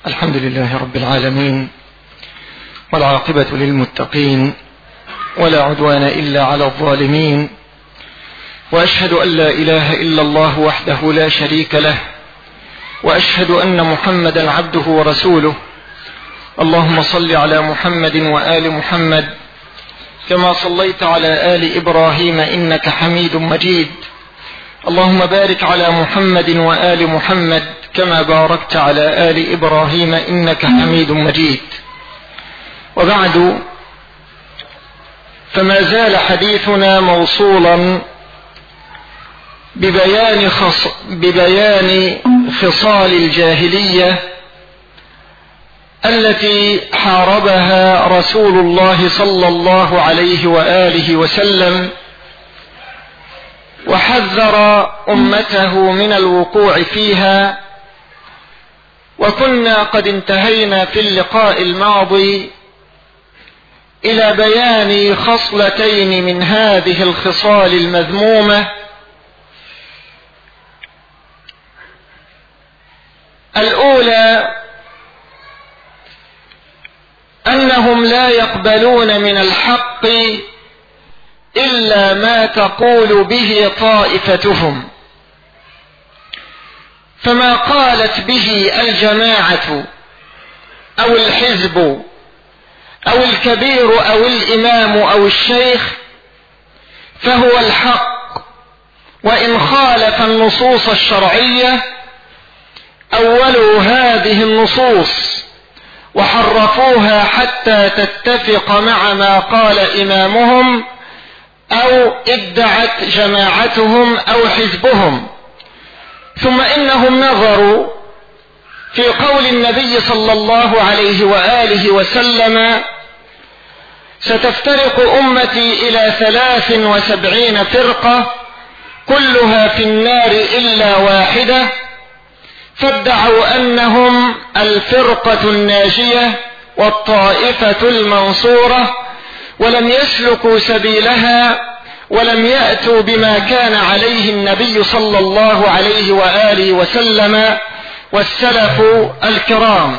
الحمد لله رب العالمين، والعاقبة للمتقين، ولا عدوان إلا على الظالمين، وأشهد أن لا إله إلا الله وحده لا شريك له، وأشهد أن محمدا عبده ورسوله. اللهم صل على محمد وآل محمد كما صليت على آل إبراهيم إنك حميد مجيد. اللهم بارك على محمد وآل محمد كما باركت على آل إبراهيم إنك حميد مجيد. وبعد، فما زال حديثنا موصولا ببيان خصال الجاهلية التي حاربها رسول الله صلى الله عليه وآله وسلم، وحذر أمته من الوقوع فيها. وكنا قد انتهينا في اللقاء الماضي إلى بيان خصلتين من هذه الخصال المذمومة. الأولى أنهم لا يقبلون من الحق إلا ما تقول به طائفتهم، فما قالت به الجماعة أو الحزب أو الكبير أو الإمام أو الشيخ فهو الحق، وإن خالف النصوص الشرعية أولوا هذه النصوص وحرفوها حتى تتفق مع ما قال إمامهم أو ادعت جماعتهم أو حزبهم. ثم إنهم نظروا في قول النبي صلى الله عليه وآله وسلم: ستفترق أمتي إلى 73 فرقة كلها في النار إلا واحدة، فادعوا أنهم الفرقة الناجية والطائفة المنصورة، ولم يسلكوا سبيلها ولم يأتوا بما كان عليه النبي صلى الله عليه وآله وسلم والسلف الكرام.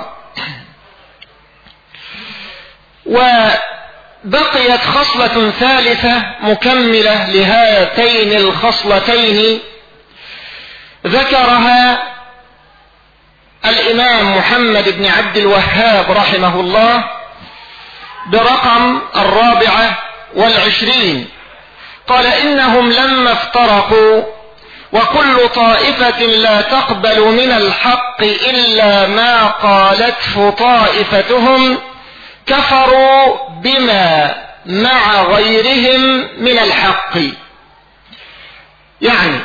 وبقيت خصلة ثالثة مكملة لهاتين الخصلتين ذكرها الإمام محمد بن عبد الوهاب رحمه الله برقم 24. قال: إنهم لما افترقوا وكل طائفة لا تقبل من الحق إلا ما قالته طائفتهم كفروا بما مع غيرهم من الحق. يعني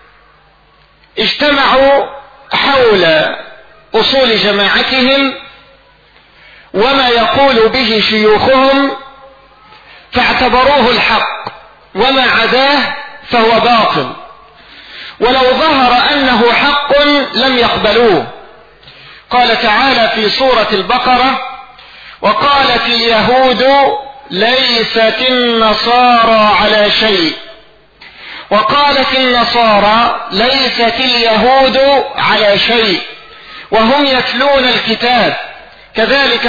اجتمعوا حول أصول جماعتهم وما يقول به شيوخهم فاعتبروه الحق، وما عداه فهو باطل، ولو ظهر أنه حق لم يقبلوه. قال تعالى في سورة البقرة: وقالت اليهود ليست النصارى على شيء، وقالت النصارى ليست اليهود على شيء وهم يتلون الكتاب، كذلك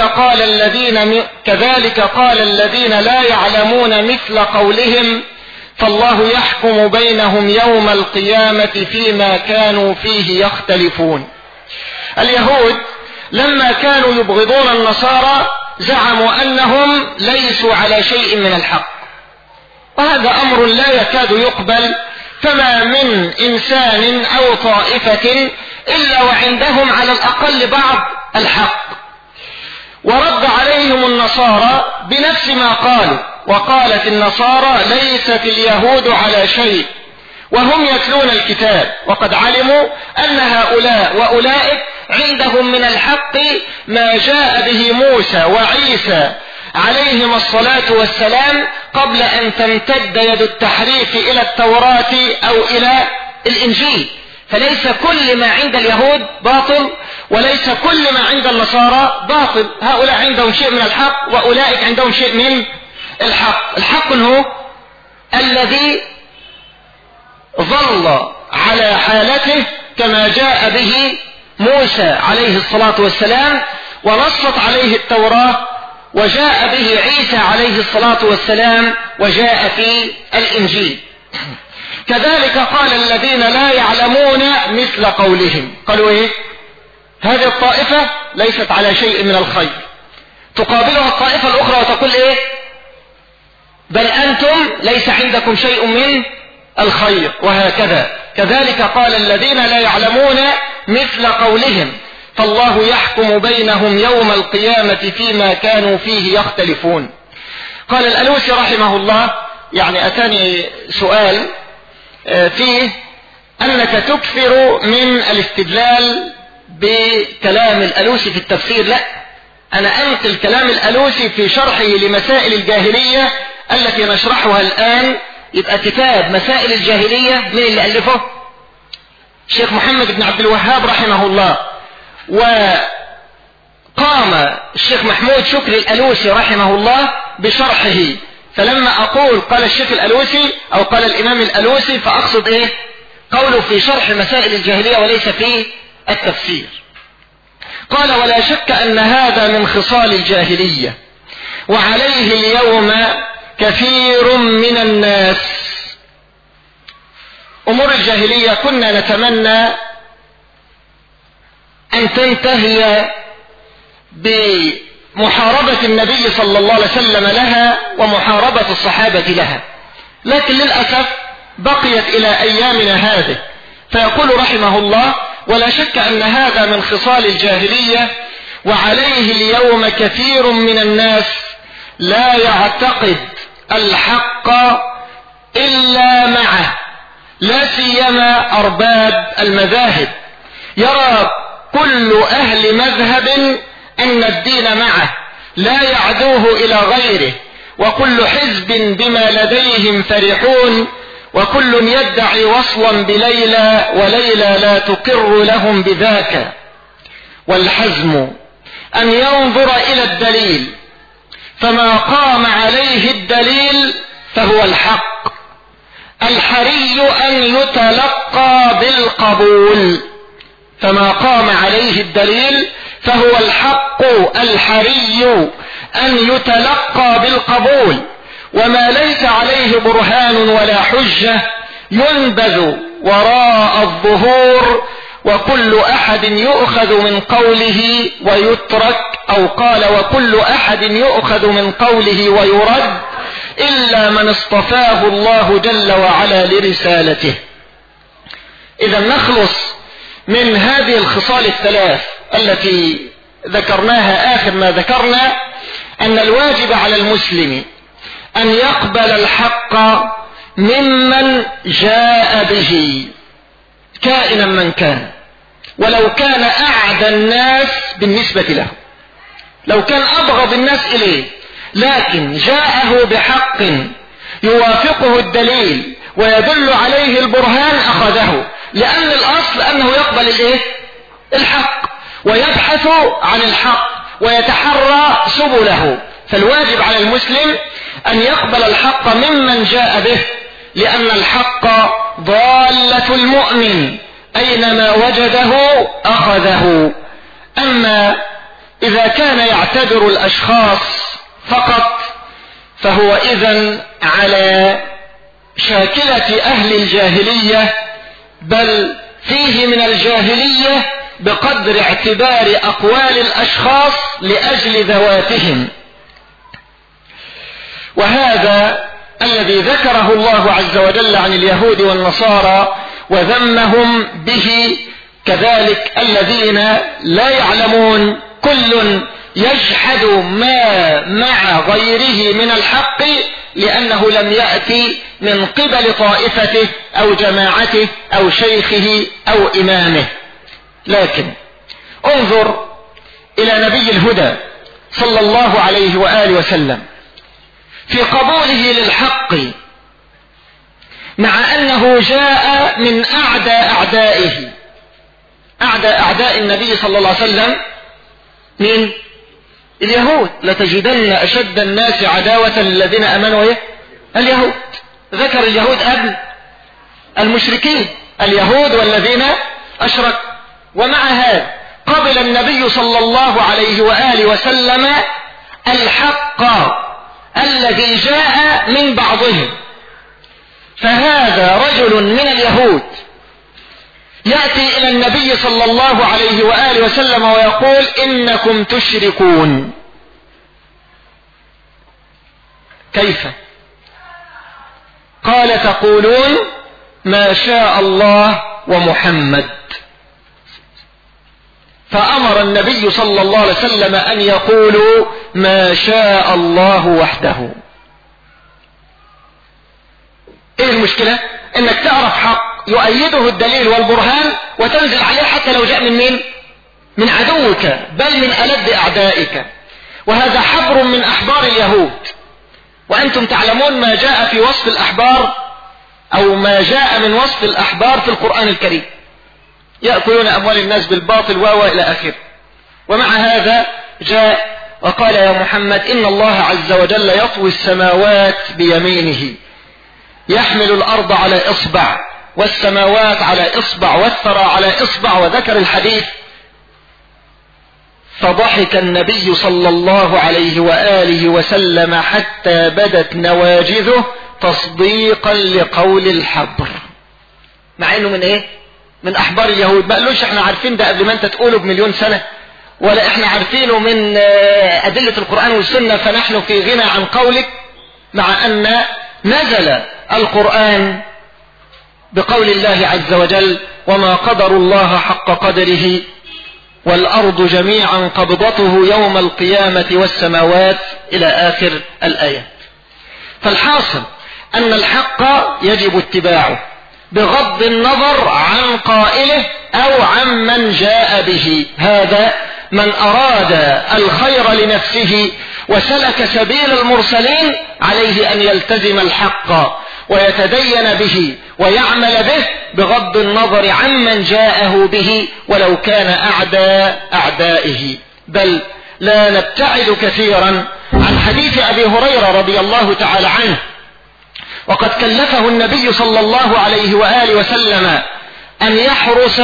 قال الذين لا يعلمون مثل قولهم، فالله يحكم بينهم يوم القيامة فيما كانوا فيه يختلفون. اليهود لما كانوا يبغضون النصارى زعموا أنهم ليسوا على شيء من الحق، وهذا أمر لا يكاد يقبل. فما من إنسان أو طائفة إلا وعندهم على الأقل بعض الحق. ورد عليهم النصارى بنفس ما قالوا، وقالت النصارى ليست اليهود على شيء وهم يتلون الكتاب، وقد علموا أن هؤلاء وأولئك عندهم من الحق ما جاء به موسى وعيسى عليهم الصلاة والسلام قبل أن تمتد يد التحريف إلى التوراة أو إلى الإنجيل. فليس كل ما عند اليهود باطل، وليس كل ما عند النصارى باطل. هؤلاء عندهم شيء من الحق وأولئك عندهم شيء من الحق. الحق هو الذي ظل على حالته كما جاء به موسى عليه الصلاة والسلام ونصت عليه التوراة، وجاء به عيسى عليه الصلاة والسلام وجاء في الإنجيل. كذلك قال الذين لا يعلمون مثل قولهم. قالوا ايه؟ هذه الطائفة ليست على شيء من الخير، تقابلها الطائفة الأخرى وتقول ايه؟ بل أنتم ليس عندكم شيء من الخير، وهكذا. كذلك قال الذين لا يعلمون مثل قولهم، فالله يحكم بينهم يوم القيامة فيما كانوا فيه يختلفون. قال الألوسي رحمه الله، يعني أتاني سؤال فيه أنك تكثر من الاستدلال بكلام الألوسي في التفسير. لا، أنا أنقل كلام الألوسي في شرحه لمسائل الجاهلية التي نشرحها الآن. يبقى كتاب مسائل الجاهلية من اللي ألفه؟ الشيخ محمد بن عبد الوهاب رحمه الله. وقام الشيخ محمود شكري الألوسي رحمه الله بشرحه. فلما أقول قال الشيخ الألوسي أو قال الإمام الألوسي فأقصد إيه؟ قوله في شرح مسائل الجاهلية وليس في التفسير. قال ولا شك أن هذا من خصال الجاهلية، وعليه اليوم كثير من الناس. أمور الجاهلية كنا نتمنى أن تنتهي بمحاربة النبي صلى الله عليه وسلم لها ومحاربة الصحابة لها، لكن للأسف بقيت إلى أيامنا هذه. فيقول رحمه الله ولا شك أن هذا من خصال الجاهلية، وعليه اليوم كثير من الناس لا يعتقد الحق إلا معه، لا سيما أرباب المذاهب. يرى كل أهل مذهب أن الدين معه، لا يعدوه إلى غيره، وكل حزب بما لديهم فرحون، وكل يدعي وصلا بليلى وليلى لا تقر لهم بذاك. والحزم أن ينظر إلى الدليل، فما قام عليه الدليل فهو الحق. الحري أن يتلقى بالقبول، فما قام عليه الدليل فهو الحق الحري أن يتلقى بالقبول. وما ليس عليه برهان ولا حجة ينبذ وراء الظهور، وكل أحد يؤخذ من قوله ويترك، أو قال وكل أحد يؤخذ من قوله ويرد إلا من اصطفاه الله جل وعلا لرسالته. إذا نخلص من هذه الخصال الثلاث التي ذكرناها آخر ما ذكرنا، أن الواجب على المسلم أن يقبل الحق ممن جاء به كائنا من كان، ولو كان أعدى الناس بالنسبة له، لو كان أبغض الناس إليه، لكن جاءه بحق يوافقه الدليل ويدل عليه البرهان أخذه، لأن الأصل أنه يقبل الحق ويبحث عن الحق ويتحرى سبله. فالواجب على المسلم أن يقبل الحق ممن جاء به، لأن الحق ضالة المؤمن، أينما وجده أخذه. أما إذا كان يعتبر الأشخاص فقط فهو إذن على شاكلة أهل الجاهلية، بل فيه من الجاهلية بقدر اعتبار أقوال الأشخاص لأجل ذواتهم. وهذا الذي ذكره الله عز وجل عن اليهود والنصارى وذمهم به. كذلك الذين لا يعلمون كل يجحد ما مع غيره من الحق، لأنه لم يأتي من قبل طائفته أو جماعته أو شيخه أو إمامه. لكن انظر إلى نبي الهدى صلى الله عليه وآله وسلم في قبوله للحق، مع أنه جاء من أعدى أعدائه. أعدى أعداء النبي صلى الله عليه وسلم من اليهود. لتجدن أشد الناس عداوة للذين أمنوا اليهود. ذكر اليهود قبل المشركين، اليهود والذين أشركوا. ومع هذا قبل النبي صلى الله عليه وآله وسلم الحق الذي جاء من بعضهم. فهذا رجل من اليهود يأتي إلى النبي صلى الله عليه وآله وسلم ويقول إنكم تشركون. كيف؟ قال تقولون ما شاء الله ومحمد. فأمر النبي صلى الله عليه وسلم أن يقولوا ما شاء الله وحده. ايه المشكلة؟ انك تعرف حق يؤيده الدليل والبرهان وتنزل عليه حتى لو جاء من مين؟ من عدوك بل من ألد أعدائك. وهذا حبر من أحبار اليهود، وأنتم تعلمون ما جاء في وصف الأحبار أو ما جاء من وصف الأحبار في القرآن الكريم، يأكلون أموال الناس بالباطل إلى آخره. ومع هذا جاء وقال يا محمد إن الله عز وجل يطوي السماوات بيمينه، يحمل الأرض على إصبع والسماوات على إصبع والثرى على إصبع، وذكر الحديث. فضحك النبي صلى الله عليه وآله وسلم حتى بدت نواجذه تصديقا لقول الحبر. مع انه من ايه؟ من احبار اليهود. ما قالوش احنا عارفين ده قبل ما انت تقوله بمليون سنة، ولا احنا عارفينه من ادلة القرآن والسنة فنحن في غنى عن قولك. مع ان نزل القرآن بقول الله عز وجل وما قدر الله حق قدره والأرض جميعا قبضته يوم القيامة والسماوات إلى آخر الآيات. فالحاصل أن الحق يجب اتباعه بغض النظر عن قائله أو عن من جاء به. هذا من أراد الخير لنفسه وسلك سبيل المرسلين عليه أن يلتزم الحق ويتدين به ويعمل به بغض النظر عن من جاءه به ولو كان أعداء أعدائه. بل لا نبتعد كثيرا عن حديث أبي هريرة رضي الله تعالى عنه، وقد كلفه النبي صلى الله عليه وآله وسلم أن يحرس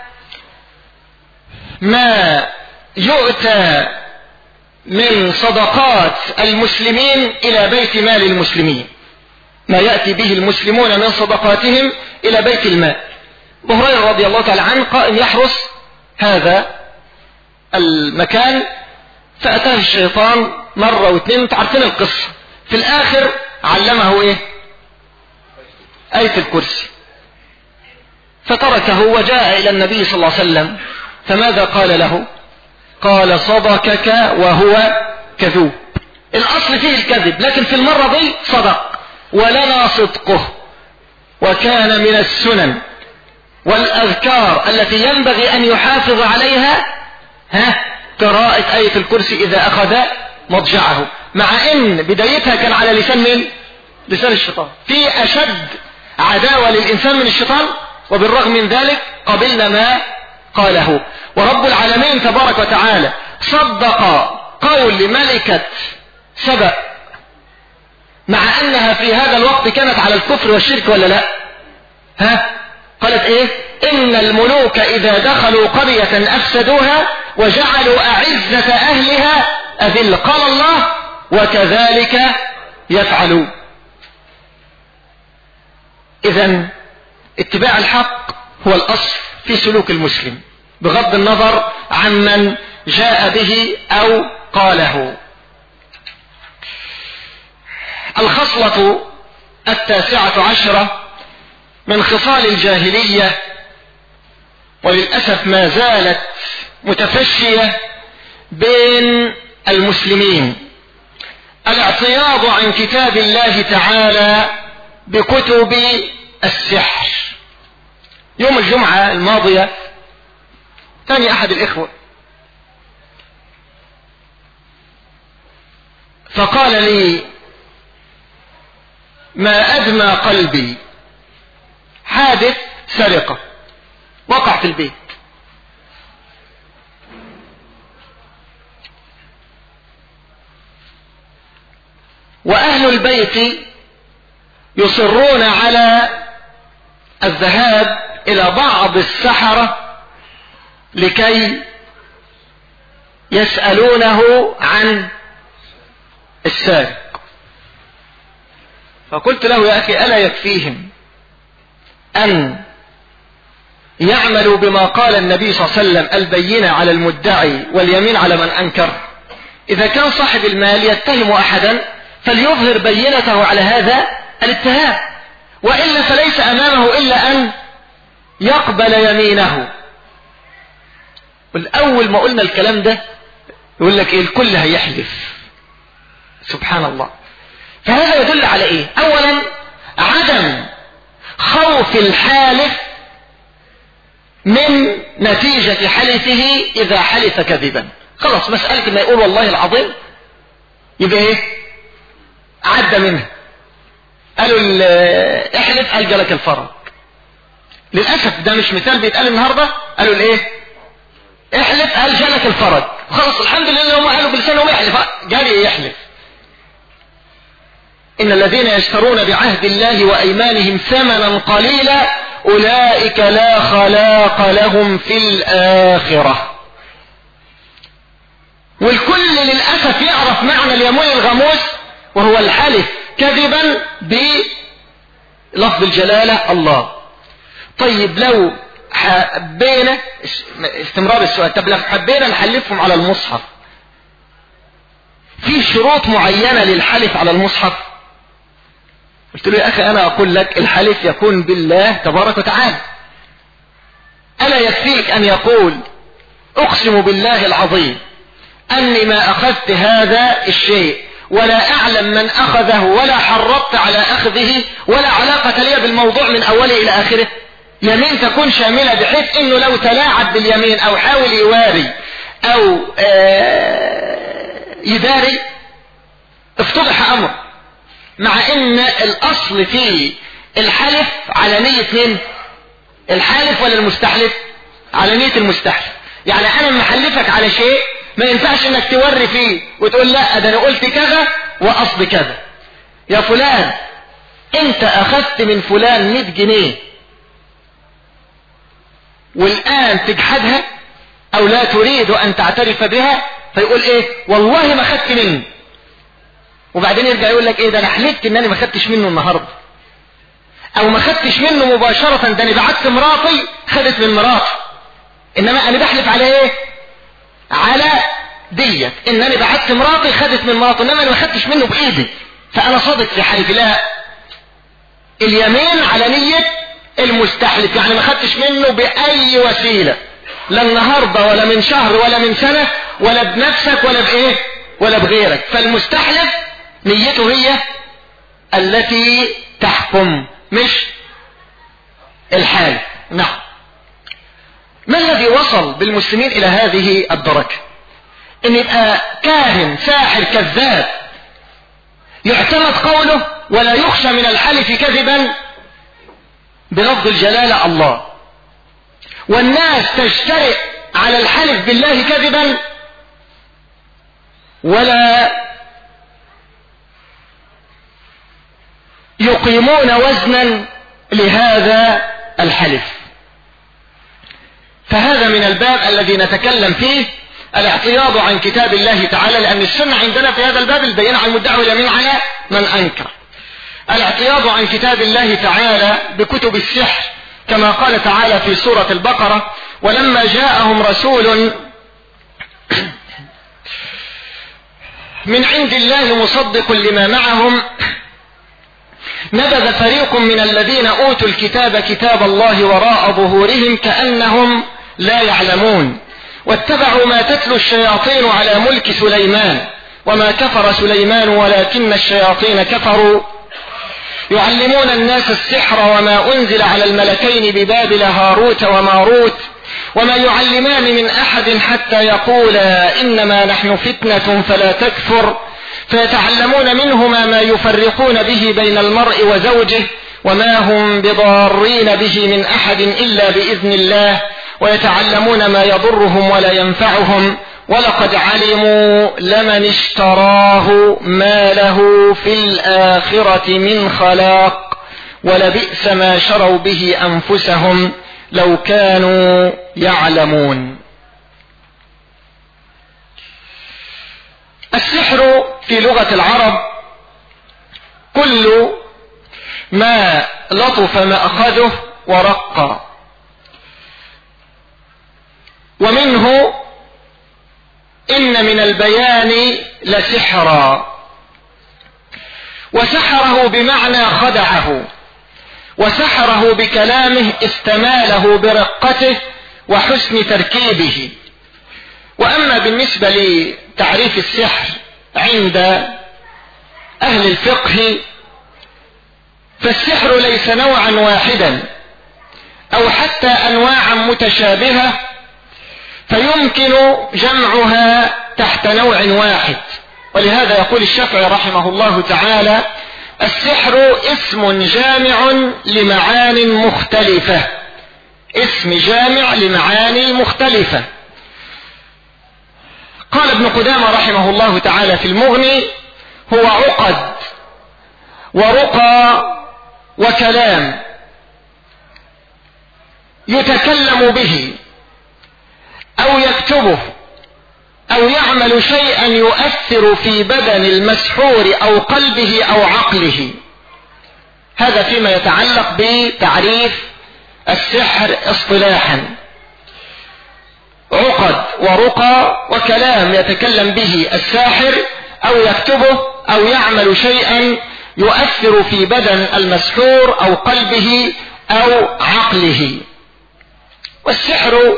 ما يؤتى من صدقات المسلمين إلى بيت مال المسلمين، ما يأتي به المسلمون من صدقاتهم إلى بيت المال. أبو هريرة رضي الله تعالى عنه قائم يحرس هذا المكان، فأتاه الشيطان مرة واثنين، تعرفين القصة. في الآخر علمه إيه؟ آية الكرسي، فتركه وجاء إلى النبي صلى الله عليه وسلم. فماذا قال له؟ قال صدقك وهو كذوب. الأصل فيه الكذب، لكن في المرة دي صدق ولنا صدقه. وكان من السنن والأذكار التي ينبغي أن يحافظ عليها قراءة آية الكرسي إذا أخذ مضجعه، مع أن بدايتها كان على لسان من؟ لسان الشيطان. في أشد عداوة للإنسان من الشيطان، وبالرغم من ذلك قبلنا ما قاله. ورب العالمين تبارك وتعالى صدق قول ملكة سبأ، مع أنها في هذا الوقت كانت على الكفر والشرك ولا لا؟ قالت إيه؟ إن الملوك إذا دخلوا قرية أفسدوها وجعلوا أعزة أهلها أذل. قال الله وكذلك يفعلون. إذن اتباع الحق هو الأصل في سلوك المسلم بغض النظر عن من جاء به أو قاله. الخصلة 19 من خصال الجاهلية، وللأسف ما زالت متفشية بين المسلمين، الاعتراض عن كتاب الله تعالى بكتب السحر. يوم الجمعة الماضية ثاني أحد الإخوة فقال لي ما أدمى قلبي، حادث سرقة وقع في البيت، وأهل البيت يصرون على الذهاب إلى بعض السحرة لكي يسألونه عن السارق. فقلت له يا أخي ألا يكفيهم أن يعملوا بما قال النبي صلى الله عليه وسلم البينة على المدعي واليمين على من أنكر؟ إذا كان صاحب المال يتهم أحدا فليظهر بينته على هذا الاتهام، وإلا فليس أمامه إلا أن يقبل يمينه. والأول ما قلنا الكلام ده يقول لك إيه؟ الكل هيحلف. سبحان الله. فهذا يدل على إيه؟ أولا عدم خوف الحالف من نتيجة حلفه إذا حلف كذبا. خلاص مسألة ما يقول والله العظيم يبقى إيه؟ عدى منها. قالوا احلف قال جالك الفرج. للأسف ده مش مثال بيتقال النهاردة. قالوا الايه؟ احلف قال جالك الفرج. خلاص الحمد لله هم قالوا بلسانهم يحلف، جالي يحلف. إن الذين يشترون بعهد الله وأيمانهم ثمنا قليلا أولئك لا خلاق لهم في الآخرة. والكل للأسف يعرف معنى اليمين الغموس وهو الحلف كذبا بلفظ الجلالة الله. طيب لو حبينا استمرار السؤال، طب لو حبينا نحلفهم على المصحف في شروط معينة للحلف على المصحف؟ قلت له يا أخي أنا أقول لك الحلف يكون بالله تبارك وتعالى. ألا يكفيك أن يقول أقسم بالله العظيم أني ما أخذت هذا الشيء ولا أعلم من أخذه ولا حرضت على أخذه ولا علاقة لي بالموضوع من أوله إلى آخره؟ يمين تكون شاملة بحيث أنه لو تلاعب باليمين أو حاول يواري أو يداري افتضح أمر، مع أن الأصل في الحلف على نية من الحالف ولا المستحلف؟ على نية المستحلف. يعني أنا محلفك على شيء ما ينفعش انك توري فيه وتقول لا ده انا قلت كذا وقصد كذا. يا فلان انت اخذت من فلان 100 جنيه والان تجحدها او لا تريد ان تعترف بها، فيقول ايه؟ والله ما خدت منه. وبعدين يرجع يقول لك ايه؟ ده انا حلفت ان انا ما خدتش منه النهارده، او ما خدتش منه مباشرة، ده انا بعت مراتي خدت من مراتي. انما انا بحلف على ايه؟ على ديت ان انا بعت مراتي خدت من مراتي، انما انا ما خدتش منه بايدي، فانا صادق في حلفي. لا، اليمين على نية المستحلف، يعني ما خدتش منه باي وسيلة، لا النهاردة ولا من شهر ولا من سنة ولا بنفسك ولا بايه ولا بغيرك. فالمستحلف نيته هي التي تحكم مش الحال. نعم. ما الذي وصل بالمسلمين الى هذه الدرجة؟ ان يبقى كاهن ساحر كذاب يعتمد قوله ولا يخشى من الحلف كذبا بلفظ الجلالة الله، والناس تجترئ على الحلف بالله كذبا ولا يقيمون وزنا لهذا الحلف. فهذا من الباب الذي نتكلم فيه الاعتياض عن كتاب الله تعالى، لأن السنة عندنا في هذا الباب البينة على المدعي واليمين على من أنكر. الاعتياض عن كتاب الله تعالى بكتب السحر، كما قال تعالى في سورة البقرة: ولما جاءهم رسول من عند الله مصدق لما معهم نبذ فريق من الذين أوتوا الكتاب كتاب الله وراء ظهورهم كأنهم لا يعلمون واتبعوا ما تتلو الشياطين على ملك سليمان وما كفر سليمان ولكن الشياطين كفروا يعلمون الناس السحر وما أنزل على الملكين ببابل هاروت وماروت وما يعلمان من أحد حتى يقولا إنما نحن فتنة فلا تكفر فيتعلمون منهما ما يفرقون به بين المرء وزوجه وما هم بضارين به من أحد إلا بإذن الله ويتعلمون ما يضرهم ولا ينفعهم ولقد علموا لمن اشتراه ما له في الآخرة من خلاق ولبئس ما شروا به أنفسهم لو كانوا يعلمون. السحر في لغة العرب كل ما لطف مأخذه ورق، ومنه إن من البيان لسحرا، وسحره بمعنى خدعه، وسحره بكلامه استماله برقته وحسن تركيبه. وأما بالنسبة لتعريف السحر عند أهل الفقه، فالسحر ليس نوعا واحدا أو حتى أنواعا متشابهة فيمكن جمعها تحت نوع واحد. ولهذا يقول الشافعي رحمه الله تعالى: السحر اسم جامع لمعان مختلفة، اسم جامع لمعاني مختلفة. قال ابن قدامة رحمه الله تعالى في المغني: هو عقد ورقى وكلام يتكلم به أو يكتبه أو يعمل شيئا يؤثر في بدن المسحور أو قلبه أو عقله. هذا فيما يتعلق بتعريف السحر اصطلاحا. عقد ورقى وكلام يتكلم به الساحر أو يكتبه أو يعمل شيئا يؤثر في بدن المسحور أو قلبه أو عقله. والسحر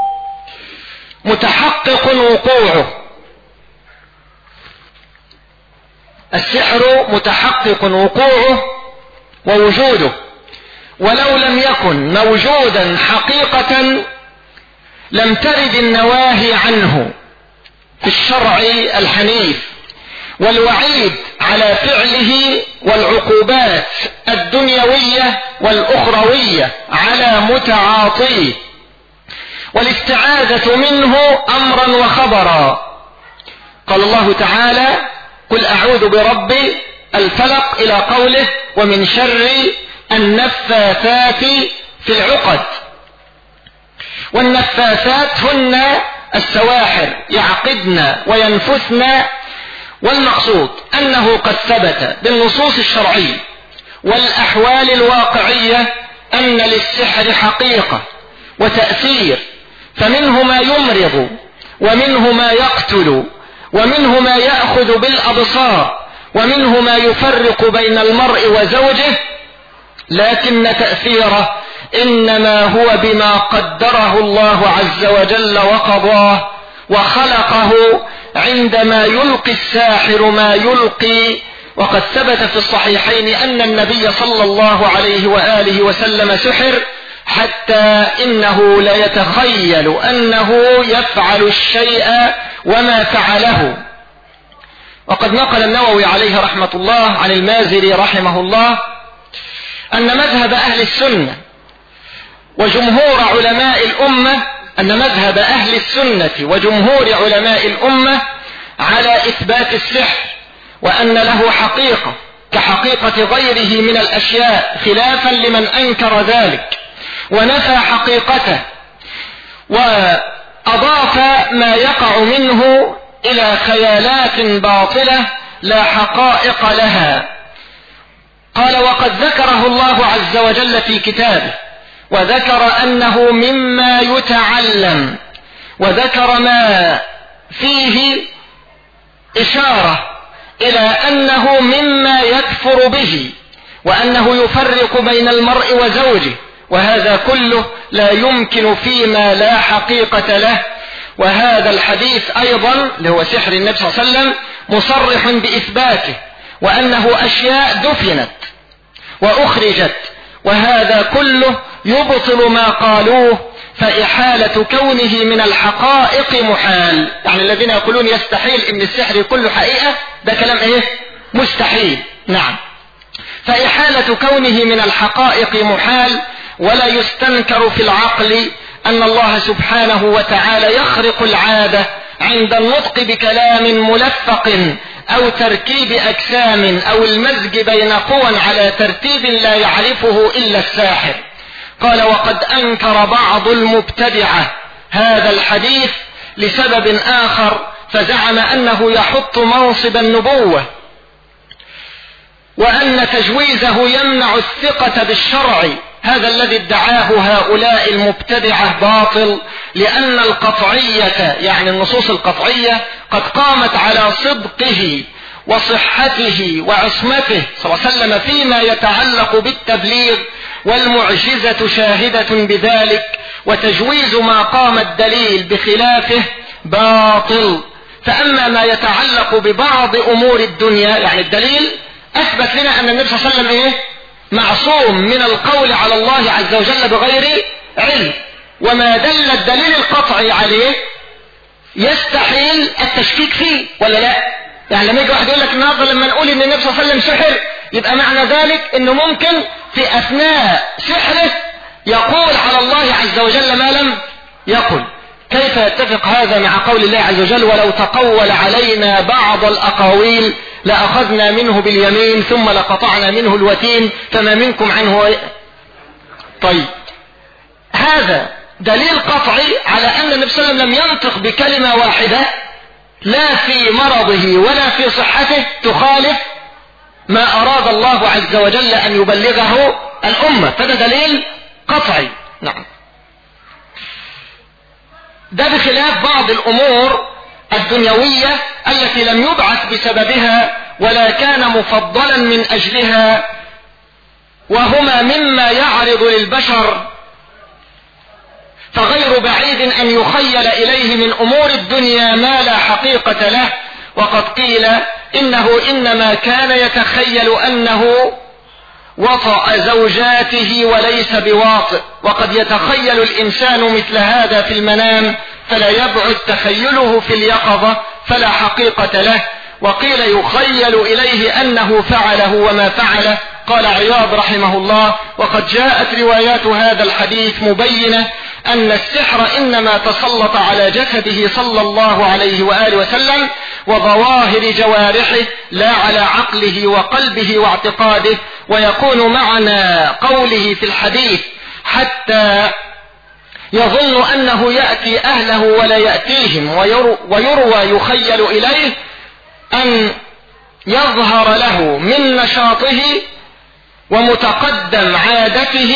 متحقق وقوعه، السحر متحقق وقوعه ووجوده، ولو لم يكن موجودا حقيقة لم ترد النواهي عنه في الشرع الحنيف، والوعيد على فعله والعقوبات الدنيوية والأخروية على متعاطيه، والاستعاذة منه أمرا وخبرا. قال الله تعالى: قل أعوذ برب الفلق، إلى قوله: ومن شر النفاثات في العقد. والنفاثات هن السواحر يعقدن وينفثن. والمقصود أنه قد ثبت بالنصوص الشرعية والأحوال الواقعية أن للسحر حقيقة وتأثير، فمنه ما يمرض، ومنه ما يقتل، ومنه ما يأخذ بالأبصار، ومنه ما يفرق بين المرء وزوجه، لكن تأثيره إنما هو بما قدره الله عز وجل وقضاه وخلقه عندما يلقي الساحر ما يلقي. وقد ثبت في الصحيحين أن النبي صلى الله عليه وآله وسلم سحر حتى إنه ليتخيل أنه يفعل الشيء وما فعله. وقد نقل النووي عليه رحمة الله عن المازري رحمه الله أن مذهب أهل السنة وجمهور علماء الأمة أن مذهب أهل السنة وجمهور علماء الأمة على إثبات السحر، وأن له حقيقة كحقيقة غيره من الأشياء، خلافا لمن أنكر ذلك ونفى حقيقته وأضاف ما يقع منه إلى خيالات باطلة لا حقائق لها. قال: وقد ذكره الله عز وجل في كتابه، وذكر أنه مما يتعلم، وذكر ما فيه إشارة إلى أنه مما يكفر به، وأنه يفرق بين المرء وزوجه، وهذا كله لا يمكن فيما لا حقيقة له. وهذا الحديث أيضا اللي هو سحر النبي صلى الله عليه وسلم مصرح بإثباته، وأنه أشياء دفنت وأخرجت، وهذا كله يبطل ما قالوه. فإحالة كونه من الحقائق محال، يعني الذين يقولون يستحيل ان السحر كله حقيقة، ده كلام مستحيل. نعم، فإحالة كونه من الحقائق محال. ولا يستنكر في العقل أن الله سبحانه وتعالى يخرق العادة عند النطق بكلام ملفق أو تركيب أجسام أو المزج بين قوى على ترتيب لا يعرفه إلا الساحر. قال: وقد أنكر بعض المبتدعة هذا الحديث لسبب آخر، فزعم أنه يحط منصب النبوة، وأن تجويزه يمنع الثقة بالشرع. هذا الذي ادعاه هؤلاء المبتدعة باطل، لأن القطعية يعني النصوص القطعية قد قامت على صدقه وصحته وعصمته صلى الله عليه وسلم فيما يتعلق بالتبليغ، والمعجزة شاهدة بذلك، وتجويز ما قام الدليل بخلافه باطل. فأما ما يتعلق ببعض أمور الدنيا، يعني الدليل أثبت لنا أن النبي صلى الله عليه وسلم معصوم من القول على الله عز وجل بغير علم، وما دل الدليل القطعي عليه يستحيل التشكيك فيه، ولا لا؟ يعني لما يجي واحد يقول لك النهارده لما نقول ان النبي صلى الله عليه وسلم سحر، يبقى معنى ذلك انه ممكن في اثناء سحره يقول على الله عز وجل ما لم يقل. كيف يتفق هذا مع قول الله عز وجل: ولو تقول علينا بعض الأقاويل لأخذنا منه باليمين ثم لقطعنا منه الوتين فما منكم عنه. طيب، هذا دليل قطعي على أن النبي صلى الله عليه وسلم لم ينطق بكلمة واحدة لا في مرضه ولا في صحته تخالف ما أراد الله عز وجل أن يبلغه الأمة، فده دليل قطعي. نعم. ده بخلاف بعض الأمور الدنيوية التي لم يبعث بسببها ولا كان مفضلا من أجلها، وهما مما يعرض للبشر، فغير بعيد أن يخيل إليه من أمور الدنيا ما لا حقيقة له. وقد قيل إنه إنما كان يتخيل أنه وطأ زوجاته وليس بواطئ، وقد يتخيل الإنسان مثل هذا في المنام فلا يبعد تخيله في اليقظة فلا حقيقة له. وقيل يخيل إليه أنه فعله وما فعله. قال عياض رحمه الله: وقد جاءت روايات هذا الحديث مبينة أن السحر إنما تسلط على جسده صلى الله عليه وآله وسلم وظواهر جوارحه لا على عقله وقلبه واعتقاده. ويكون معنى قوله في الحديث حتى يظن أنه يأتي أهله ولا يأتيهم، ويروى يخيل إليه أن يظهر له من نشاطه ومتقدم عادته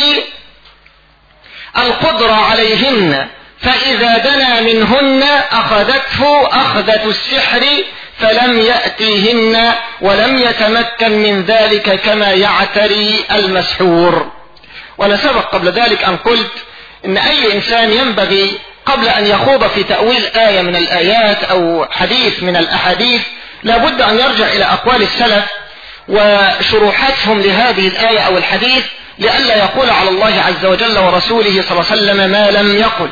القدرة عليهن، فإذا دنا منهن أخذته أخذة السحر فلم يأتيهن ولم يتمكن من ذلك كما يعتري المسحور. وأنا سبق قبل ذلك أن قلت إن أي إنسان ينبغي قبل أن يخوض في تأويل آية من الآيات أو حديث من الأحاديث لابد أن يرجع إلى أقوال السلف وشروحاتهم لهذه الآية أو الحديث، لئلا يقول على الله عز وجل ورسوله صلى الله عليه وسلم ما لم يقل.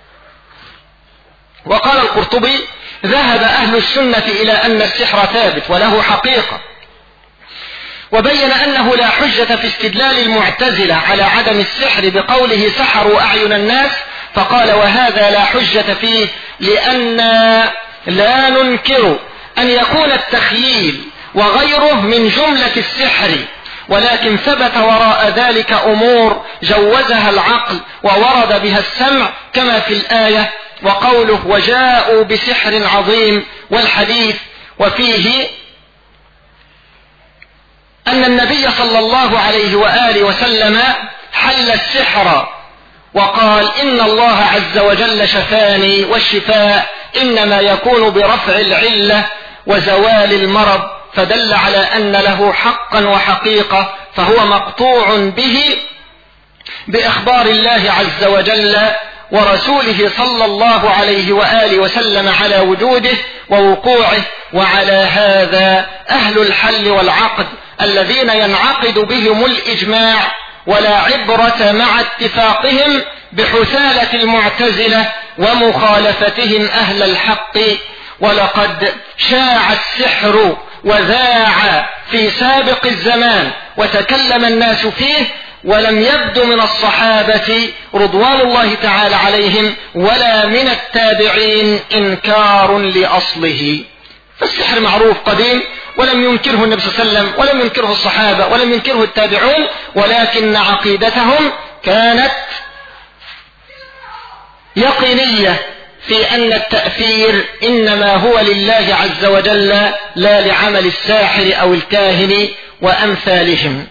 وقال القرطبي: ذهب أهل السنة إلى أن السحر ثابت وله حقيقة، وبين أنه لا حجة في استدلال المعتزلة على عدم السحر بقوله سحروا أعين الناس، فقال: وهذا لا حجة فيه لأن لا ننكر أن يكون التخييل وغيره من جملة السحر، ولكن ثبت وراء ذلك أمور جوزها العقل وورد بها السمع كما في الآية وقوله وجاءوا بسحر عظيم، والحديث وفيه أن النبي صلى الله عليه وآله وسلم حل السحر وقال إن الله عز وجل شفاني، والشفاء إنما يكون برفع العلة وزوال المرض، فدل على أن له حقا وحقيقة، فهو مقطوع به بإخبار الله عز وجل ورسوله صلى الله عليه وآله وسلم على وجوده ووقوعه. وعلى هذا أهل الحل والعقد الذين ينعقد بهم الإجماع ولا عبرة مع اتفاقهم بحثالة المعتزلة ومخالفتهم أهل الحق. ولقد شاع السحر وذاع في سابق الزمان وتكلم الناس فيه، ولم يبدو من الصحابة رضوان الله تعالى عليهم ولا من التابعين إنكار لأصله. فالسحر معروف قديم ولم ينكره النبي صلى الله عليه وسلم ولم ينكره الصحابة ولم ينكره التابعون، ولكن عقيدتهم كانت يقينية في أن التأثير إنما هو لله عز وجل لا لعمل الساحر أو الكاهن وأمثالهم.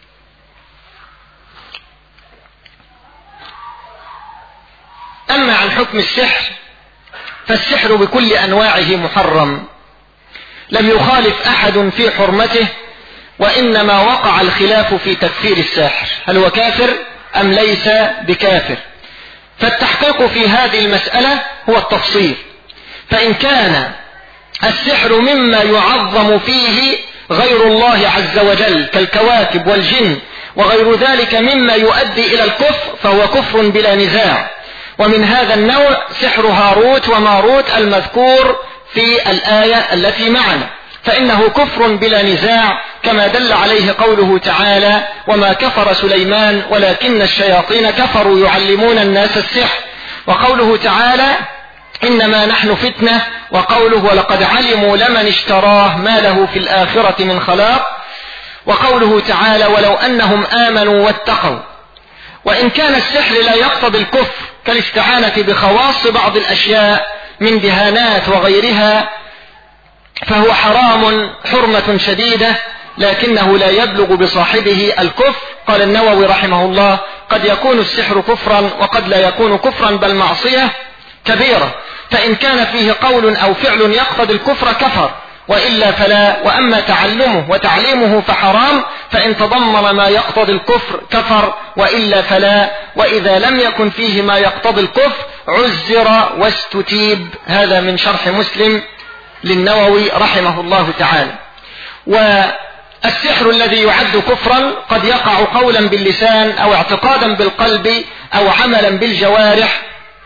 أما عن حكم السحر فالسحر بكل أنواعه محرم، لم يخالف أحد في حرمته، وإنما وقع الخلاف في تكفير الساحر، هل هو كافر أم ليس بكافر؟ فالتحقيق في هذه المسألة هو التفصيل. فإن كان السحر مما يعظم فيه غير الله عز وجل كالكواكب والجن وغير ذلك مما يؤدي إلى الكفر فهو كفر بلا نزاع. ومن هذا النوع سحر هاروت وماروت المذكور في الآية التي معنا، فإنه كفر بلا نزاع، كما دل عليه قوله تعالى: وما كفر سليمان ولكن الشياطين كفروا يعلمون الناس السحر. وقوله تعالى: إنما نحن فتنة. وقوله: ولقد علموا لمن اشتراه ما له في الآخرة من خلاق. وقوله تعالى: ولو أنهم آمنوا واتقوا. وإن كان السحر لا يقتضي الكفر كالاستعانة بخواص بعض الأشياء من دهانات وغيرها فهو حرام حرمة شديدة، لكنه لا يبلغ بصاحبه الكفر. قال النووي رحمه الله: قد يكون السحر كفرا وقد لا يكون كفرا بل معصية كبيرة، فإن كان فيه قول أو فعل يقتضي الكفر كفر، وإلا فلا. وأما تعلمه وتعليمه فحرام، فإن تضمن ما يقتضي الكفر كفر، وإلا فلا. وإذا لم يكن فيه ما يقتضي الكفر عزر واستتيب. هذا من شرح مسلم للنووي رحمه الله تعالى. والسحر الذي يعد كفرا قد يقع قولا باللسان أو اعتقادا بالقلب أو عملا بالجوارح.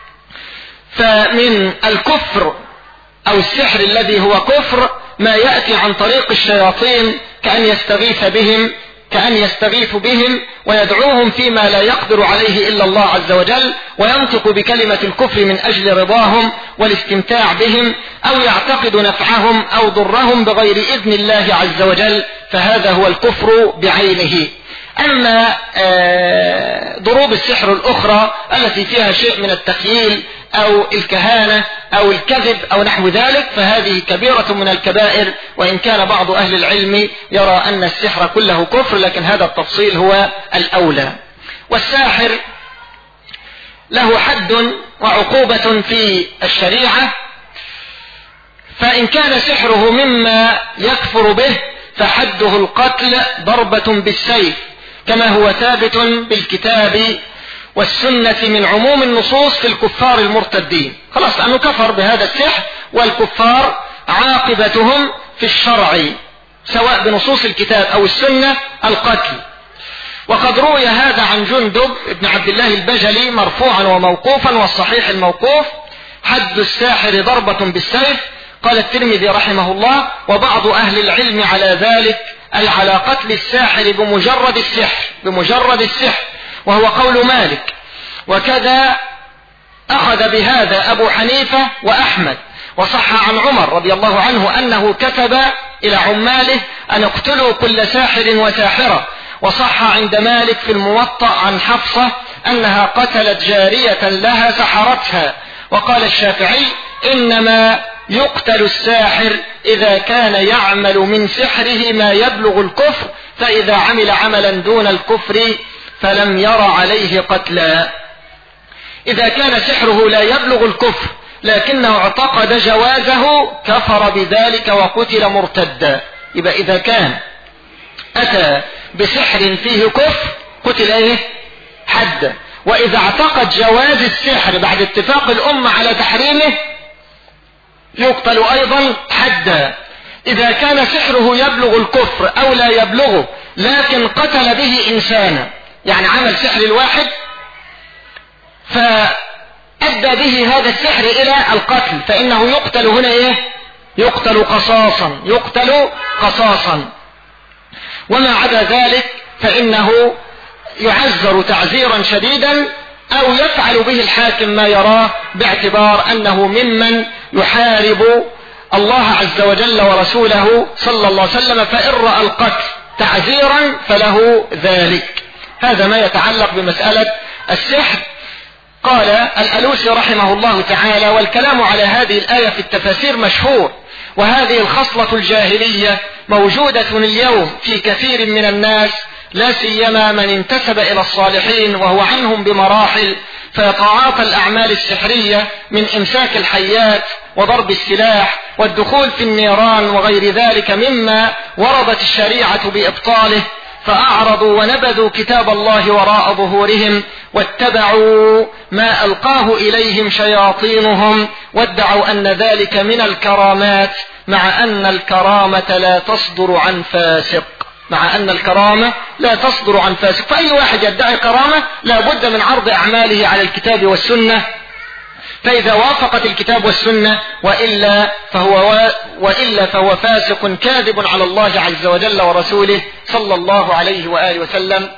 فمن الكفر أو السحر الذي هو كفر ما يأتي عن طريق الشياطين، كأن يستغيث بهم ويدعوهم فيما لا يقدر عليه إلا الله عز وجل، وينطق بكلمة الكفر من أجل رضاهم والاستمتاع بهم، أو يعتقد نفعهم أو ضرهم بغير إذن الله عز وجل، فهذا هو الكفر بعينه. أما ضروب السحر الأخرى التي فيها شيء من التخييل أو الكهانة أو الكذب أو نحو ذلك فهذه كبيرة من الكبائر، وإن كان بعض أهل العلم يرى أن السحر كله كفر، لكن هذا التفصيل هو الأولى. والساحر له حد وعقوبة في الشريعة، فإن كان سحره مما يكفر به فحده القتل ضربة بالسيف، كما هو ثابت بالكتاب والسنة من عموم النصوص في الكفار المرتدين. خلاص أنه كفر بهذا السحر، والكفار عاقبتهم في الشرع سواء بنصوص الكتاب أو السنة القتل. وقد روي هذا عن جندب بن عبد الله البجلي مرفوعا وموقوفا، والصحيح الموقوف: حد الساحر ضربة بالسيف. قال الترمذي رحمه الله: وبعض أهل العلم على ذلك، أي على قتل الساحر بمجرد السحر، وهو قول مالك. وكذا أخذ بهذا أبو حنيفة وأحمد. وصح عن عمر رضي الله عنه أنه كتب إلى عماله أن اقتلوا كل ساحر وساحرة. وصح عند مالك في الموطأ عن حفصة أنها قتلت جارية لها سحرتها. وقال الشافعي: إنما يقتل الساحر إذا كان يعمل من سحره ما يبلغ الكفر، فإذا عمل عملا دون الكفر فلم ير عليه قتلا. إذا كان سحره لا يبلغ الكفر لكنه اعتقد جوازه كفر بذلك وقتل مرتدا. يبقى إذا كان أتى بسحر فيه كفر قتل حد، وإذا اعتقد جواز السحر بعد اتفاق الأمة على تحريمه يقتل أيضا حدا. إذا كان سحره يبلغ الكفر أو لا يبلغه لكن قتل به إنسانا، يعني عمل سحر الواحد فأدى به هذا السحر إلى القتل، فإنه يقتل هنا يقتل قصاصا. وما عدا ذلك فإنه يعزر تعزيرا شديدا، أو يفعل به الحاكم ما يراه، باعتبار أنه ممن يحارب الله عز وجل ورسوله صلى الله عليه وسلم، فإن رأى القتل تعزيرا فله ذلك. هذا ما يتعلق بمسألة السحر. قال الألوسي رحمه الله تعالى: والكلام على هذه الآية في التفاسير مشهور، وهذه الخصلة الجاهلية موجودة اليوم في كثير من الناس، لا سيما من انتسب إلى الصالحين وهو عنهم بمراحل، فيتعاطى الأعمال السحرية من إمساك الحيات وضرب السلاح والدخول في النيران وغير ذلك مما وردت الشريعة بإبطاله، فأعرضوا ونبذوا كتاب الله وراء ظهورهم واتبعوا ما ألقاه إليهم شياطينهم، وادعوا أن ذلك من الكرامات، مع أن الكرامة لا تصدر عن فاسق. فأي واحد يدعي كرامة لا بد من عرض أعماله على الكتاب والسنة، فإذا وافقت الكتاب والسنة وإلا فهو فاسق كاذب على الله عز وجل ورسوله صلى الله عليه وآله وسلم.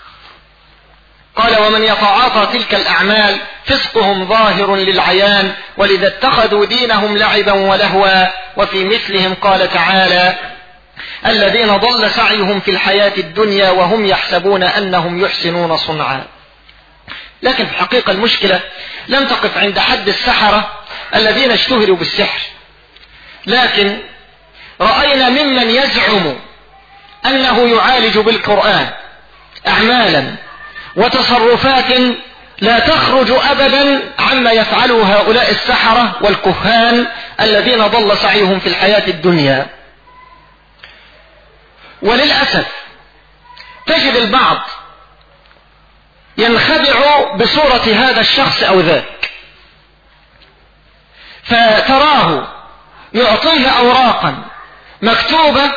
قال: ومن يتعاطى تلك الأعمال فسقهم ظاهر للعيان، ولذا اتخذوا دينهم لعبا ولهوا. وفي مثلهم قال تعالى: الذين ضل سعيهم في الحياة الدنيا وهم يحسبون أنهم يحسنون صنعا. لكن في الحقيقة المشكلة لم تقف عند حد السحرة الذين اشتهروا بالسحر، لكن رأينا ممن يزعم أنه يعالج بالقرآن أعمالا وتصرفات لا تخرج أبدا عما يفعله هؤلاء السحرة والكهان الذين ضل سعيهم في الحياة الدنيا. وللأسف تجد البعض ينخدع بصورة هذا الشخص أو ذاك، فتراه يعطيه أوراقا مكتوبة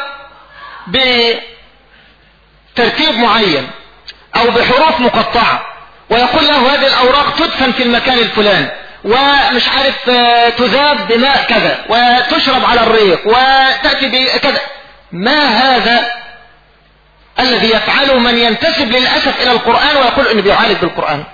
بترتيب معين أو بحروف مقطعة، ويقول له هذه الأوراق تدفن في المكان الفلاني، ومش عارف تذاب بماء كذا وتشرب على الريق وتأتي بكذا. ما هذا الذي يفعله من ينتسب للأسف إلى القرآن ويقول إنه بيعالج بالقرآن؟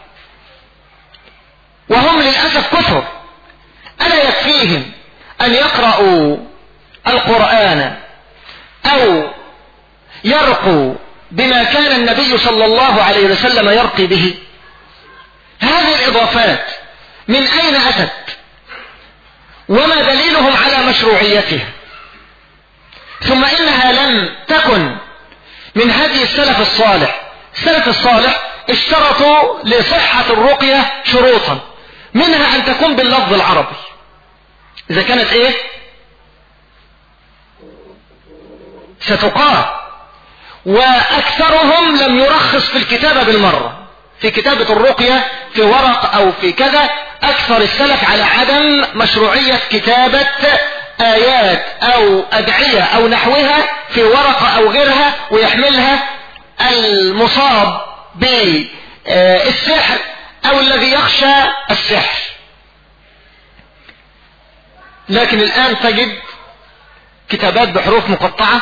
وهم للأسف كثر. ألا يكفيهم أن يقرأوا القرآن أو يرقوا بما كان النبي صلى الله عليه وسلم يرقي به؟ هذه الإضافات من أين أتت؟ وما دليلهم على مشروعيتها؟ ثم إنها لم تكن من هدي السلف الصالح. السلف الصالح اشترطوا لصحة الرقية شروطا، منها أن تكون باللفظ العربي. إذا كانت ستقال. وأكثرهم لم يرخص في الكتابة بالمرة، في كتابة الرقية في ورق أو في كذا. أكثر السلف على عدم مشروعية كتابة آيات أو أدعية أو نحوها في ورقة أو غيرها ويحملها المصاب بالسحر أو الذي يخشى السحر. لكن الآن تجد كتابات بحروف مقطعة،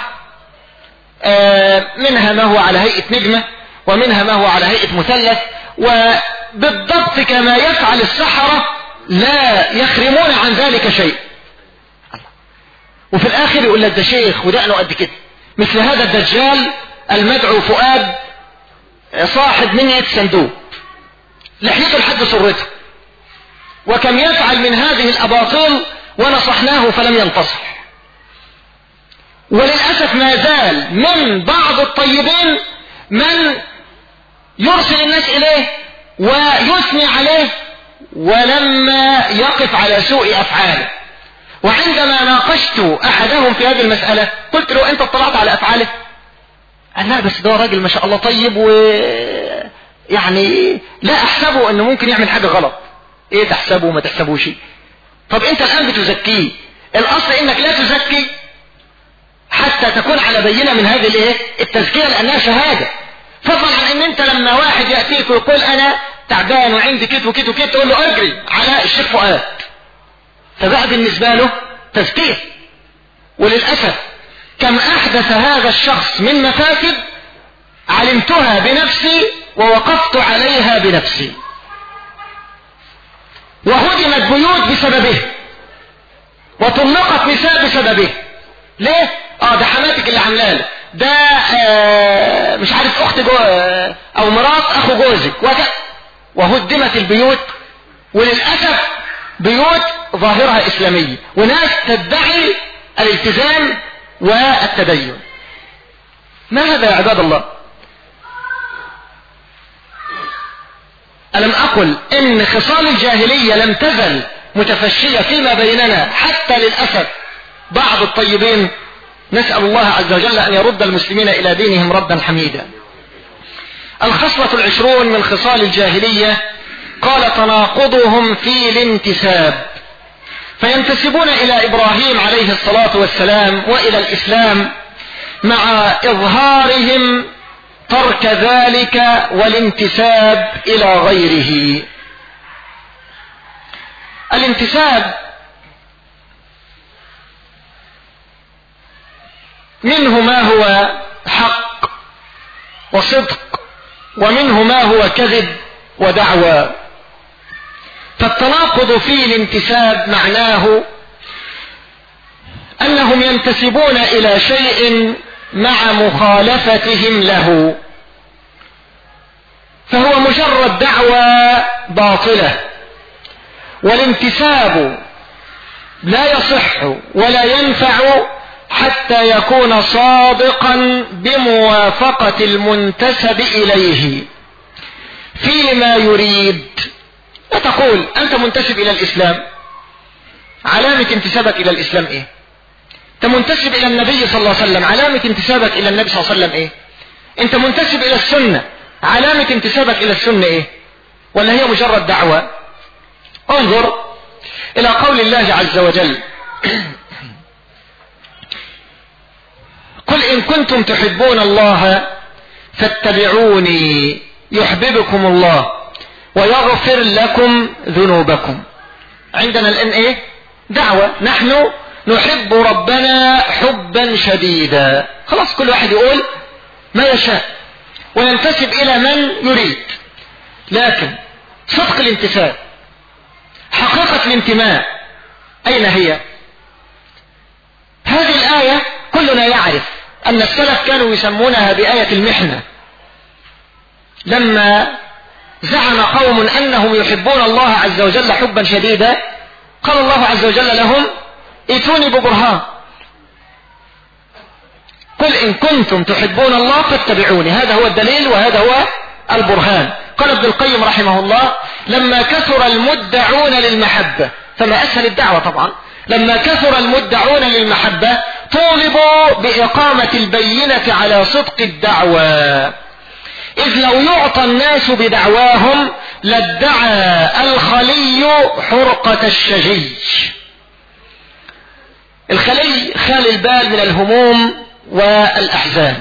منها ما هو على هيئة نجمة ومنها ما هو على هيئة مثلث، وبالضبط كما يفعل السحرة لا يخرمون عن ذلك شيء. وفي الآخر يقول لك ده شيخ ودقنه قد كده، مثل هذا الدجال المدعو فؤاد صاحب منية صندوق، لحيته لحد سرته. وكم يفعل من هذه الأباطيل ونصحناه فلم ينتصح. وللأسف ما زال من بعض الطيبين من يرسل الناس إليه ويثني عليه ولما يقف على سوء أفعاله. وعندما ناقشت أحدهم في هذه المسألة قلت له: أنت اطلعت على أفعاله؟ قال: لا، بس ده راجل ما شاء الله طيب، ويعني لا أحسبه أنه ممكن يعمل حاجة غلط. إيه تحسبه وما تحسبوش؟ طب أنت الآن بتزكيه، الأصل إنك لا تزكي حتى تكون على بينة من هذه التزكية، لأنها شهادة. فضلا عن أن أنت لما واحد يأتيك ويقول أنا تعبان وعندي كت وكت وكت، تقول له أجري على الشيخ فؤاد، فبقى بالنسبة له تزكية. وللأسف كم أحدث هذا الشخص من مفاسد علمتها بنفسي ووقفت عليها بنفسي، وهدمت بيوت بسببه وطلقت نساء بسببه. ليه؟ ده حماتك اللي عاملاله، ده مش عارف اخت او مرات اخو جوزك، وهدمت البيوت وللأسف بيوت ظاهرها إسلامية وناس تدعي الالتزام والتدين. ما هذا يا عباد الله؟ ألم أقل إن خصال الجاهلية لم تزل متفشية فيما بيننا حتى للأسف بعض الطيبين؟ نسأل الله عز وجل أن يرد المسلمين إلى دينهم ردا حميدا. الخصلة 20 من خصال الجاهلية قال تناقضهم في الانتساب، فينتسبون إلى إبراهيم عليه الصلاة والسلام وإلى الإسلام مع إظهارهم ترك ذلك والانتساب إلى غيره. الانتساب منه ما هو حق وصدق، ومنه ما هو كذب ودعوى. فالتناقض في الانتساب معناه أنهم ينتسبون إلى شيء مع مخالفتهم له، فهو مجرد دعوى باطلة. والانتساب لا يصح ولا ينفع حتى يكون صادقا بموافقة المنتسب إليه فيما يريد. تقول أنت منتسب إلى الإسلام، علامة انتسابك إلى الإسلام إيه؟ أنت منتسب إلى النبي صلى الله عليه وسلم، علامة انتسابك إلى النبي صلى الله عليه وسلم إيه؟ أنت منتسب إلى السنة، علامة انتسابك إلى السنة إيه؟ ولا هي مجرد دعوة؟ انظر إلى قول الله عز وجل قل إن كنتم تحبون الله فاتبعوني يحببكم الله ويغفر لكم ذنوبكم. عندنا الآن إيه؟ دعوة. نحن نحب ربنا حبا شديدا. خلاص كل واحد يقول ما يشاء وينتسب إلى من يريد، لكن صدق الانتساب، حقيقة الانتماء أين هي؟ هذه الآية كلنا يعرف أن السلف كانوا يسمونها بآية المحنة. لما زعم قوم أنهم يحبون الله عز وجل حبا شديدا قال الله عز وجل لهم ائتوني ببرهان. قل إن كنتم تحبون الله فاتبعوني، هذا هو الدليل وهذا هو البرهان. قال ابن القيم رحمه الله لما كثر المدعون للمحبة، فما أسهل الدعوة طبعا، لما كثر المدعون للمحبة طولبوا بإقامة البينة على صدق الدعوة، إذ لو يعطى الناس بدعواهم لادعى الخلي حرقة الشجي. الخلي خالي البال من الهموم والأحزان،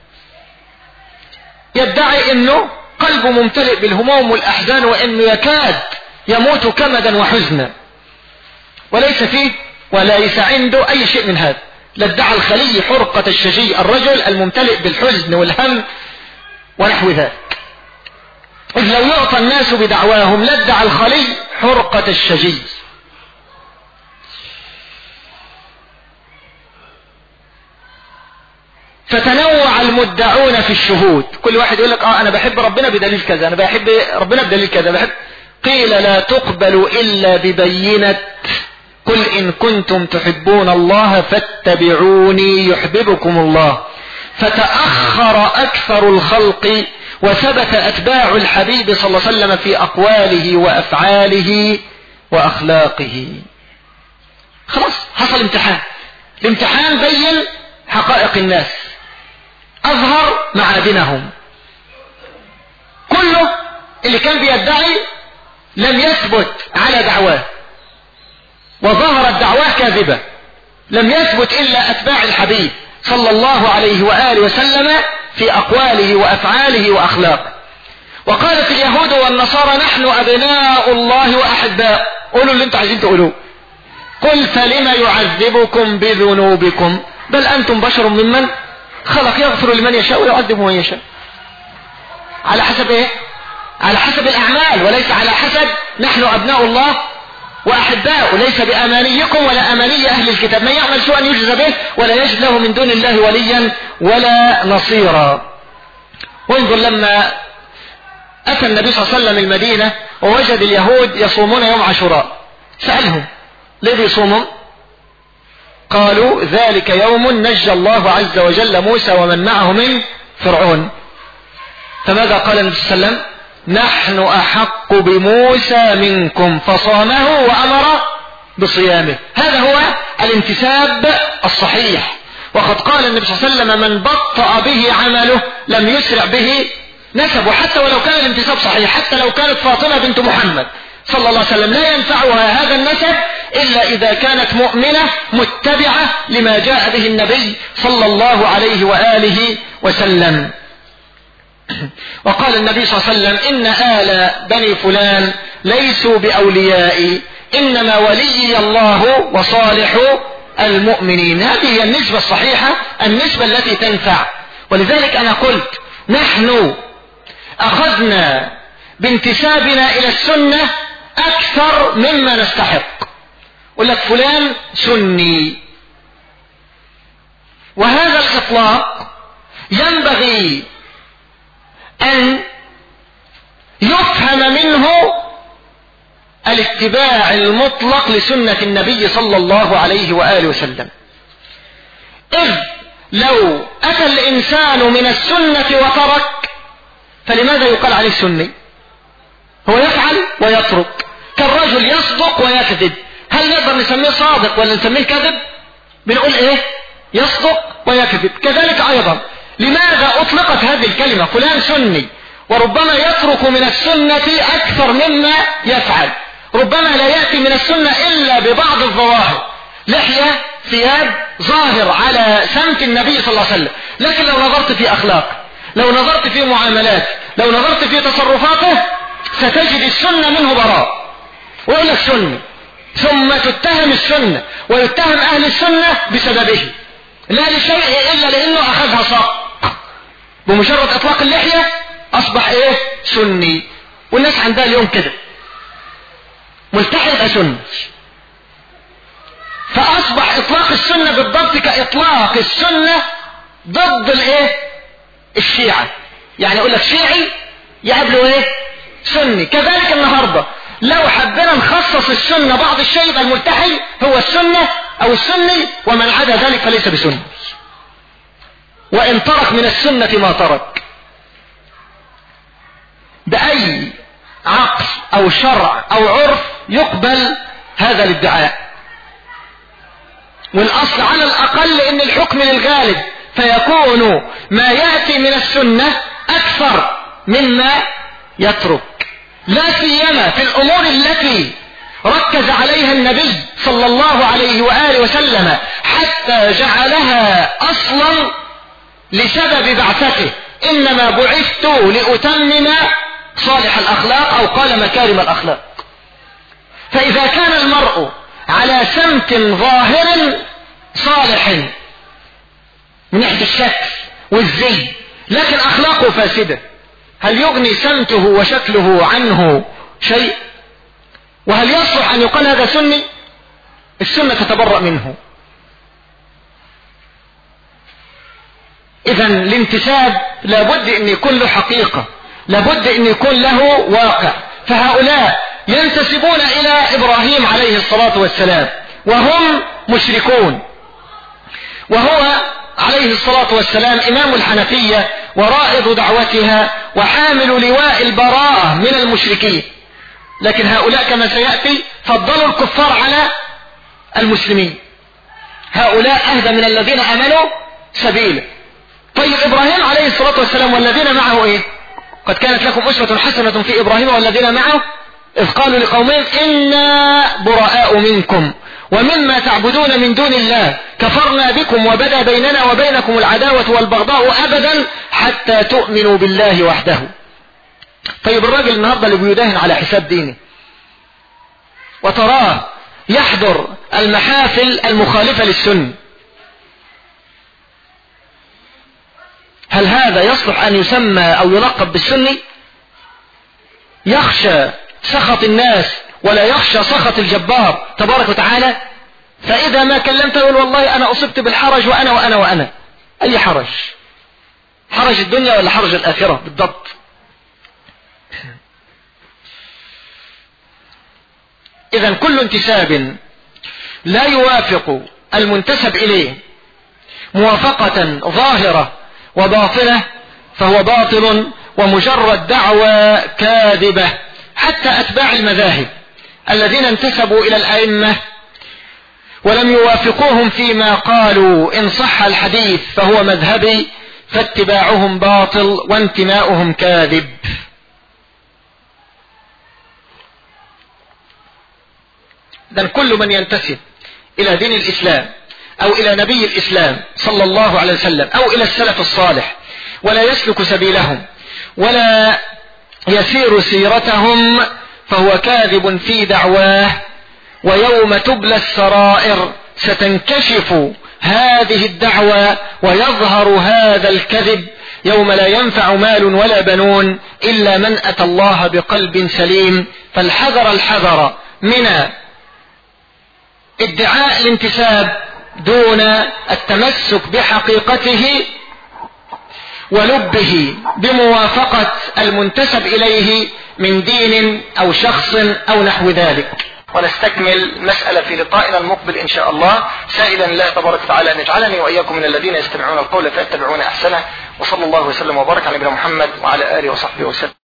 يدعي أنه قلبه ممتلئ بالهموم والأحزان وأنه يكاد يموت كمدا وحزنا، وليس فيه وليس عنده أي شيء من هذا. لادعى الخلي حرقة الشجي، الرجل الممتلئ بالحزن والهم ونحو ذلك. إذ لو يعطى الناس بدعواهم لادعى الخلي حرقة الشجي. فتنوع المدعون في الشهود، كل واحد يقول لك أنا بحب ربنا بدليل كذا، أنا بحب ربنا بدليل كذا، بحب. قيل لا تقبل إلا ببينة قل إن كنتم تحبون الله فاتبعوني يحببكم الله. فتأخر أكثر الخلق وثبت أتباع الحبيب صلى الله عليه وسلم في أقواله وأفعاله وأخلاقه. خلاص حصل امتحان، الامتحان بين حقائق الناس، أظهر معادنهم. كله اللي كان بيدعي لم يثبت على دعواه وظهرت دعواه كاذبة، لم يثبت إلا أتباع الحبيب صلى الله عليه وآله وسلم في أقواله وأفعاله وأخلاقه. وقالت اليهود والنصارى نحن أبناء الله وأحباء. قولوا اللي انتم عايزين تقولوه. قل فلما يعذبكم بذنوبكم بل أنتم بشر ممن خلق، يغفر لمن يشاء ويعذب من يشاء. على حسب ايه؟ على حسب الأعمال، وليس على حسب نحن أبناء الله وأحباء. ليس بأمانيكم ولا أماني أهل الكتاب، من يعمل سوءا يجزى به ولا يجد له من دون الله وليا ولا نصيرا. وانظر لما أتى النبي صلى الله عليه وسلم المدينة ووجد اليهود يصومون يوم عاشوراء، سألهم ليه بيصوموا؟ قالوا ذلك يوم نجى الله عز وجل موسى ومن معه من فرعون. فماذا قال النبي صلى الله عليه وسلم؟ نحن أحق بموسى منكم، فصامه وأمر بصيامه. هذا هو الانتساب الصحيح. وقد قال النبي صلى الله عليه وسلم من بطأ به عمله لم يسرع به نسبه، حتى ولو كان الانتساب صحيح، حتى لو كانت فاطمة بنت محمد صلى الله عليه وسلم لا ينفعها هذا النسب إلا إذا كانت مؤمنة متبعة لما جاء به النبي صلى الله عليه وآله وسلم. وقال النبي صلى الله عليه وسلم إن آل بني فلان ليسوا بأوليائي، إنما ولي الله وصالح المؤمنين. هذه هي النسبة الصحيحة، النسبة التي تنفع. ولذلك أنا قلت نحن أخذنا بانتسابنا إلى السنة أكثر مما نستحق. يقول لك فلان سني، وهذا الإطلاق ينبغي أن يفهم منه الاتباع المطلق لسنة النبي صلى الله عليه وآله وسلم. إذ لو أتى الإنسان من السنة وترك فلماذا يقال عليه سني؟ هو يفعل ويترك، كالرجل يصدق ويكذب، هل نقدر نسميه صادق ولا نسميه كذب؟ بنقول ايه؟ يصدق ويكذب. كذلك ايضا لماذا اطلقت هذه الكلمة فلان سني؟ وربما يترك من السنة اكثر مما يفعل، ربما لا يأتي من السنة الا ببعض الظواهر، لحية، ثياب، ظاهر على سمت النبي صلى الله عليه وسلم، لكن لو نظرت في اخلاق، لو نظرت في معاملات، لو نظرت في تصرفاته ستجد السنة منه براء. ويقول لك سني، ثم تتهم السنة ويتهم اهل السنة بسببه، لا لشيء الا لانه اخذها صق. بمجرد اطلاق اللحية اصبح ايه؟ سني. والناس عندها اليوم كده ملتحي يبقى سني، فاصبح اطلاق السنة بالضبط كاطلاق السنة ضد الايه؟ الشيعة. يعني يقول لك شيعي يقابله ايه؟ سني. كذلك النهاردة لو حبنا نخصص السنة بعض الشيء يبقى الملتحي هو السنة او السني، ومن عدا ذلك فليس بسني، وان ترك من السنة ما ترك. بأي عقل او شرع او عرف يقبل هذا الادعاء؟ والاصل على الاقل ان الحكم للغالب، فيكون ما يأتي من السنة اكثر مما يترك، لا سيما في الامور التي ركز عليها النبي صلى الله عليه وآله وسلم حتى جعلها اصلا لسبب بعثته، انما بعثت لاتمم صالح الاخلاق، او قال مكارم الاخلاق. فاذا كان المرء على سمت ظاهر صالح من ناحية الشكل والزي، لكن اخلاقه فاسدة، هل يغني سمته وشكله عنه شيء؟ وهل يصلح ان يقال هذا سني؟ السنة تتبرأ منه. اذا الانتساب لابد ان يكون له حقيقة، لابد ان يكون له واقع. فهؤلاء ينتسبون الى ابراهيم عليه الصلاة والسلام وهم مشركون، وهو عليه الصلاة والسلام امام الحنفية ورائد دعوتها وحامل لواء البراءة من المشركين، لكن هؤلاء كما سيأتي فضلوا الكفار على المسلمين، هؤلاء أهدى من الذين أمنوا سبيلا. طيب إبراهيم عليه الصلاة والسلام والذين معه إيه؟ قد كانت لكم أسوة حسنة في إبراهيم والذين معه إذ قالوا لقومهم إنا براء منكم ومما تعبدون من دون الله كفرنا بكم وبدا بيننا وبينكم العداوة والبغضاء أبدا حتى تؤمنوا بالله وحده. طيب الراجل النهاردة اللي بيداهن على حساب دينه وتراه يحضر المحافل المخالفة للسنة، هل هذا يصلح أن يسمى أو يلقب بالسني؟ يخشى سخط الناس ولا يخشى سخط الجبار تبارك وتعالى، فإذا ما كلمت يقول والله أنا أصبت بالحرج وأنا وأنا وأنا. أي حرج؟ حرج الدنيا ولا حرج الآخرة بالضبط؟ إذن كل انتساب لا يوافق المنتسب إليه موافقة ظاهرة وباطنة فهو باطل ومجرد دعوى كاذبة. حتى أتباع المذاهب الذين انتسبوا إلى الأئمة ولم يوافقوهم فيما قالوا إن صح الحديث فهو مذهبي، فاتباعهم باطل وانتماؤهم كاذب. إذن كل من ينتسب إلى دين الإسلام أو إلى نبي الإسلام صلى الله عليه وسلم أو إلى السلف الصالح ولا يسلك سبيلهم ولا يسير سيرتهم فهو كاذب في دعواه، ويوم تبلى السرائر ستنكشف هذه الدعوى ويظهر هذا الكذب، يوم لا ينفع مال ولا بنون إلا من أتى الله بقلب سليم. فالحذر الحذر من ادعاء الانتساب دون التمسك بحقيقته ولبه بموافقة المنتسب إليه من دين أو شخص أو نحو ذلك. ونستكمل مسألة في لقائنا المقبل إن شاء الله، سائلا الله تبارك وتعالى أن يجعلني وإياكم من الذين يستمعون القول فيتبعون أحسنه، وصلى الله وسلم وبارك على نبينا محمد وعلى آله وصحبه وسلم.